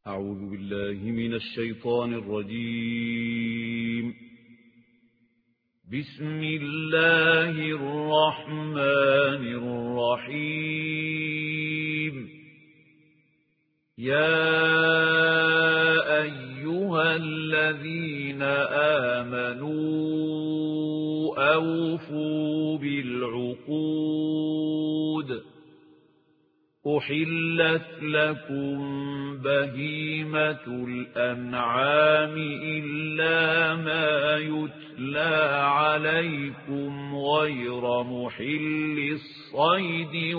أعوذ بالله من الشيطان الرجيم. بسم الله الرحمن الرحيم. يا أيها الذين آمنوا أوفوا بالعقود. أحلت لكم بهيمة الأنعام إلا ما يتلى عليكم غير محل الصيد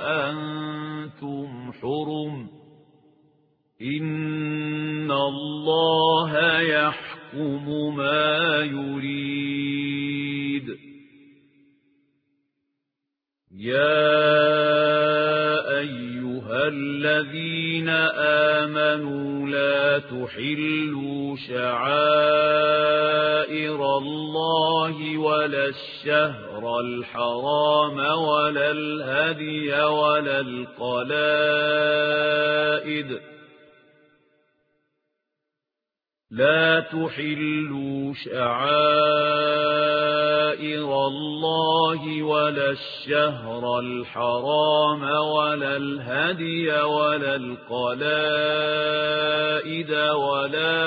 وأنتم حرم. إن الله يحكم ما يريد. يا أيها الذين آمنوا لا تحلوا شعائر الله ولا الشهر الحرام ولا الهدي ولا القلائد. لا تحلوا شعائر الله ولا الشهر الحرام ولا الهدي ولا القلائد ولا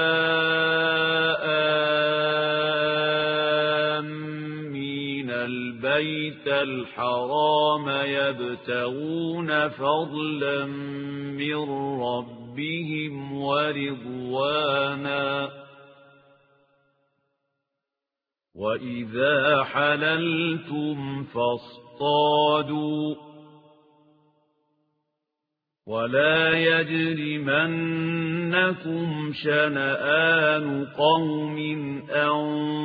آمين البيت الحرام يبتغون فضلا من ربهم ورضوانا. وإذا حللتم فاصطادوا. ولا يجرمنكم شنآن قوم أن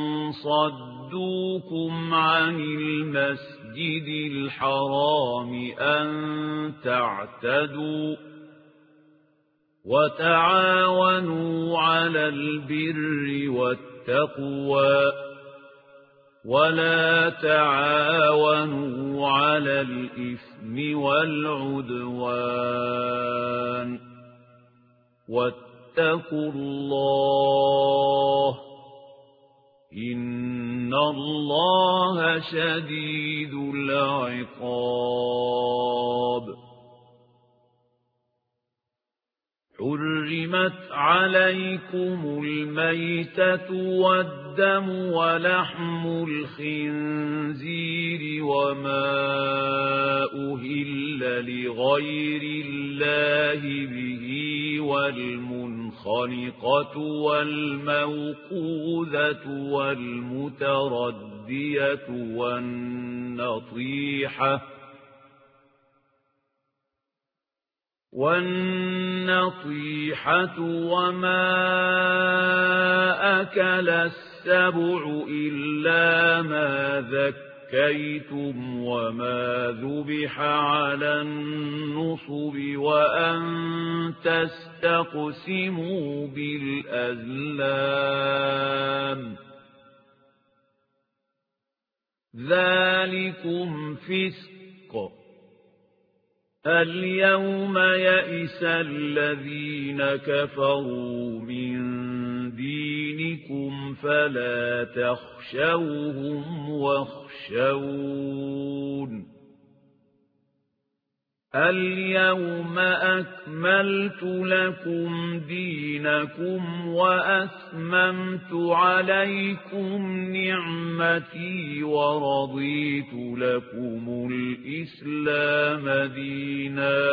صدوكم عن المسجد الحرام أن تعتدوا. وتعاونوا على البر والتقوى ولا تعاونوا على الإثم والعدوان. واتقوا الله إن الله شديد العقاب. حرمت عليكم الميتة والدم ولحم الخنزير وما أهل لغير الله به والمنخنقة والموقوذة والمتردية والنطيحة وما أكل السبع إلا ما ذكيتم وما ذبح على النصب وأن تستقسموا بالأزلام. ذلكم فسق. اليوم يئس الذين كفروا من دينكم فلا تخشوهم واخشون. اليوم أكملت لكم دينكم وأتممت عليكم نعمتي ورضيت لكم الإسلام دينا.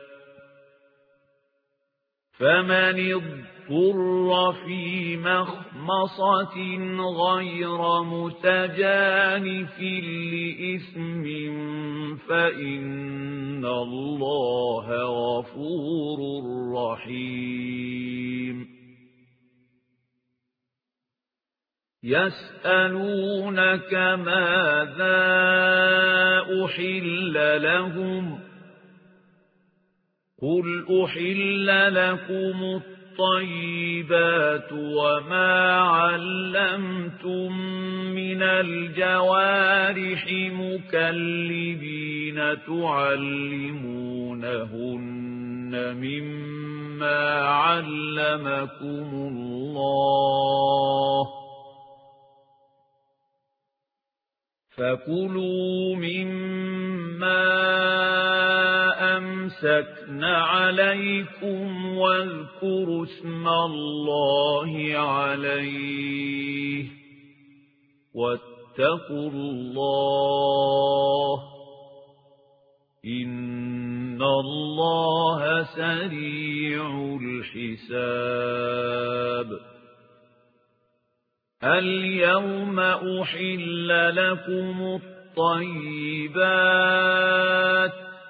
فمن اضطر في مخمصة غير متجانف لإثم فإن الله غفور رحيم. يسألونك ماذا أحل لهم قل أحل لكم الطيبات وما علمتم من الجوارح مكلبين تعلمونهن مما علمكم الله فكلوا مما أمسكن عليكم واذكروا اسم الله عليه واتقوا الله إن الله سريع الحساب اليوم أحل لكم الطيبات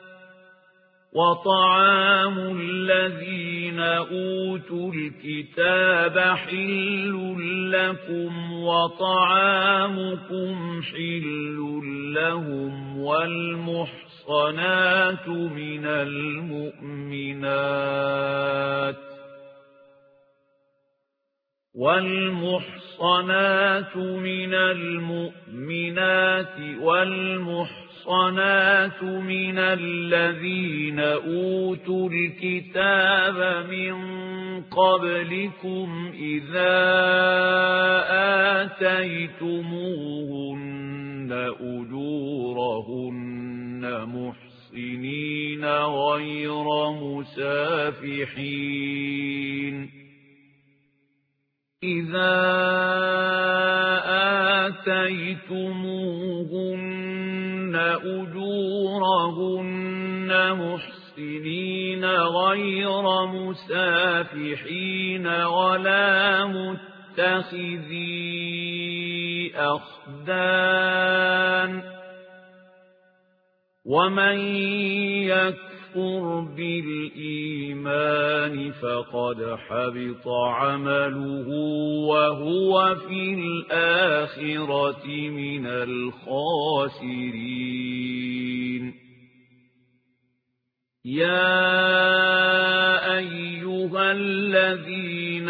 وطعام الذين أوتوا الكتاب حل لكم وطعامكم حل لهم والمحصنات من المؤمنات والمحصنات من الذين أوتوا الكتاب من قبلكم إذا آتيتموهن أجورهن محصنين غير مسافحين إذا آتيتموهن أجورهن محصنين غير مسافحين ولا متخذي أخدان ومن يكفر بالإيمان فقد حبط عمله وهو في الآخرة من الخاسرين يا أيها الذين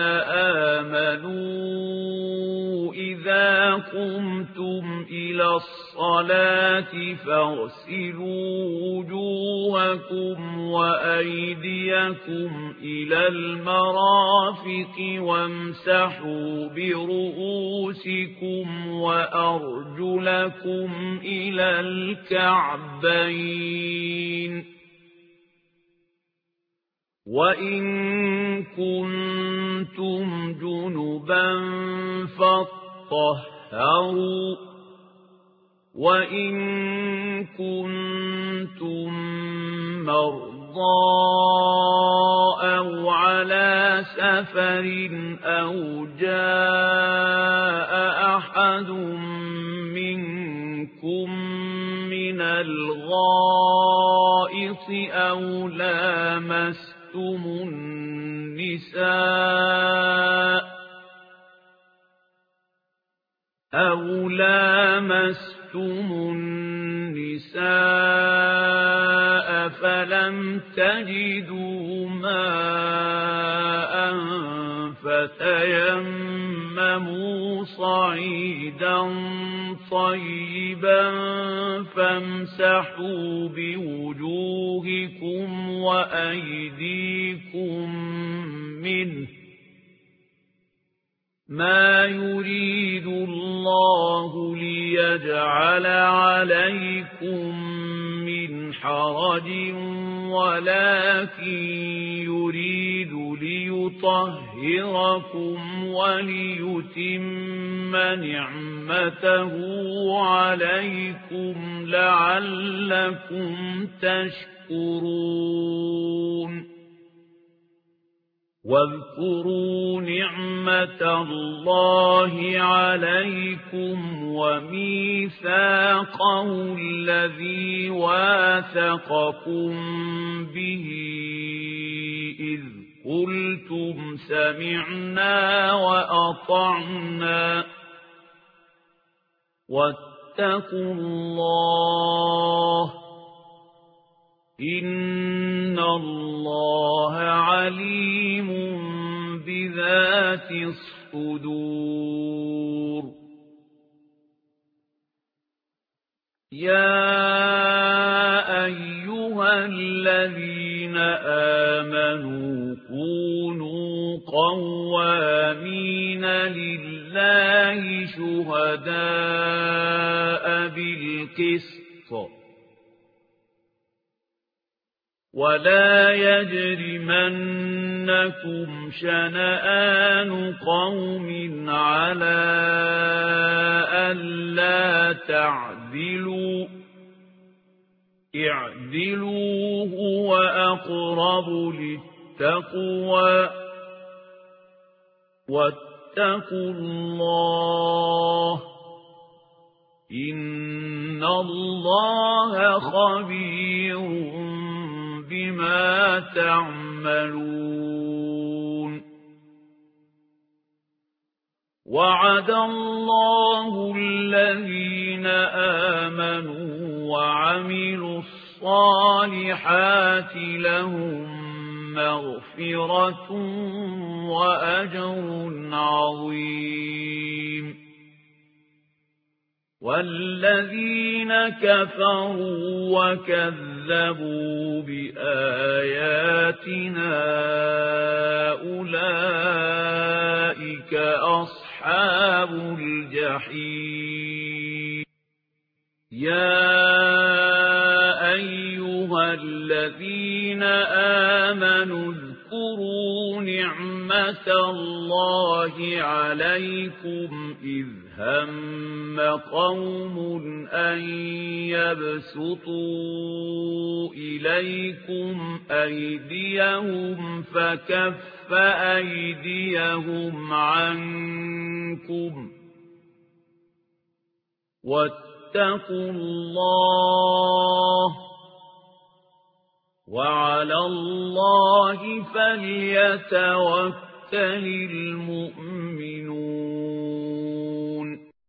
آمنوا إذا قمتم إلى الصلاة فاغسلوا وجوهكم وأيديكم إلى المرافق وامسحوا برؤوسكم وأرجلكم إلى الكعبين وإن كنتم جنبا فاطهروا وإن كنتم مرضى أو على سفر أو جاء أحد منكم من الغائط أو لامستم النساء فلم تجدوا ماء فتيمموا صعيدا طيبا فامسحوا بوجوهكم وأيديكم منه ما يريد الله ليجعل عليكم من حرج ولكن يريد ليطهركم وليتم نعمته عليكم لعلكم تشكرون واذكروا نعمة الله عليكم وميثاقه الذي واثقكم به إذ قلتم سمعنا وأطعنا واتقوا الله إن الله عليم بذات الصدور يا أيها الذين آمنوا كونوا قوامين لله شهداء بالقسط ولا يجرمنكم شنآن قوم على ألا تعدلوا اعدلوا هو أقرب للتقوى واتقوا الله إن الله خبير بما تعملون وعد الله الذين آمنوا وعملوا الصالحات لهم مغفرة وأجر عظيم والذين كفروا وكذبوا بآياتنا أولئك أصحاب الجحيم يا أيها الذين آمنوا اذكروا نعمة الله عليكم إذ هم قوم أن يبسطوا إليكم أيديهم فكف أيديهم عنكم واتقوا الله وعلى الله فليتوكل المؤمنون